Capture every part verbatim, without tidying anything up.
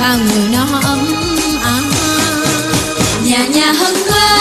bao người nó ấm áp. Nhà nhà hân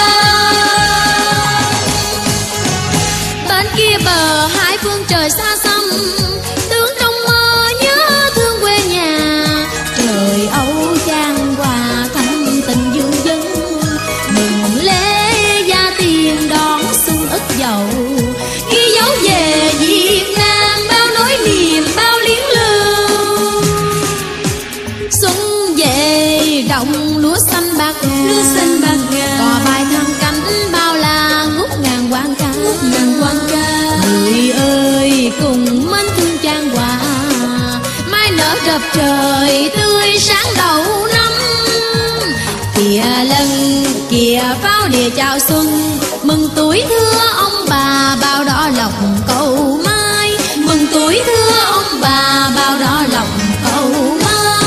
hoan, bên kia bờ hai phương trời xa xăm, tướng trong mơ nhớ thương quê nhà. Trời Âu chan hòa thăm tình dương dân, mừng lễ gia tiền đón xuân ức dậu. Ghi dấu về Việt Nam bao nỗi niềm bao liếng lưu. Xuân về đồng lúa xanh bạc ngàn, lúa xanh bạc ngàn, cò bài thăng cánh bao la ngút ngàn quan ca, ngút ngàn quan ca. Người ơi cùng mến thương chan hòa, mai nở rập trời tươi sáng đầu năm. Kìa lần kìa pháo đìa chào xuân, mừng tuổi thưa ông bà bao đỏ lộc cầu mai. Mừng tuổi thưa ông bà bao đỏ lộc cầu mai.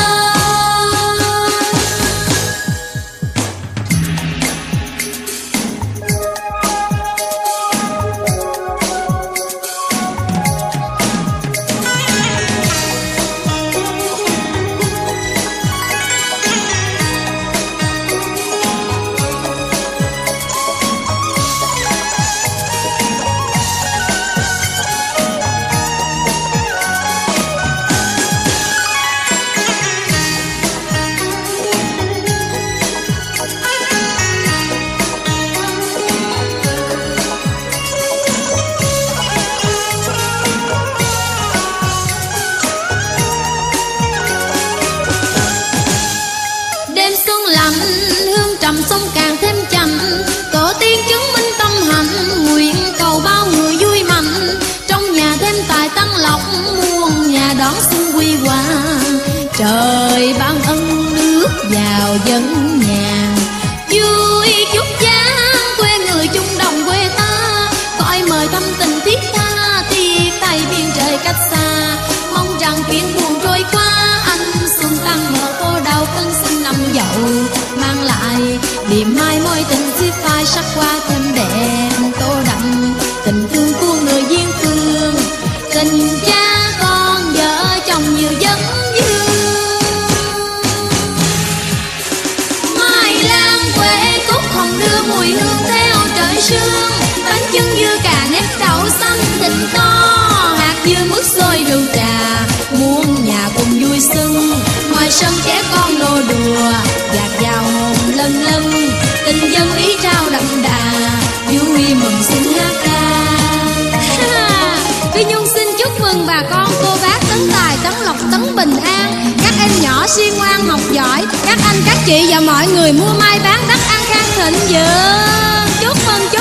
Hương trầm sông càng thêm chậm, tổ tiên chứng minh tâm hạnh, nguyện cầu bao người vui mạnh. Trong nhà thêm tài tăng lộc, muôn nhà đón xuân quy hòa. Trời ban ân nước vào dân nhà, vui chúc giáng quê người chung đồng quê ta. Gọi mời thăm tình thiết tha, tiệc tay biên trời cách xa. Mong rằng chuyện buồn trôi qua, anh xuân tăng mở cô đau cân sinh năm dậu. Mang lại niềm mai môi tình chiếc phai sắc hoa thêm đẹp tô đậm. Tình thương của người duyên phương, tình cha con vợ chồng nhiều vấn vương. Mai lan quê cúc hồng đưa mùi hương theo trời sương. Bánh chưng dưa cà nếp đậu xanh thịt to, hạt dưa mứt xôi rượu trà, muôn nhà cùng vui xuân. Ngoài sân trẻ con nô đùa, dạt vào hồn lân lân. Tình dân ý trao đậm đà, vui mừng xuân hát ca. Phi Nhung xin chúc mừng bà con cô bác tấn tài tấn lộc tấn bình an. Các em nhỏ siêng ngoan học giỏi, các anh các chị và mọi người mua may bán đắt ăn khang thịnh vượng. Chúc mừng chúc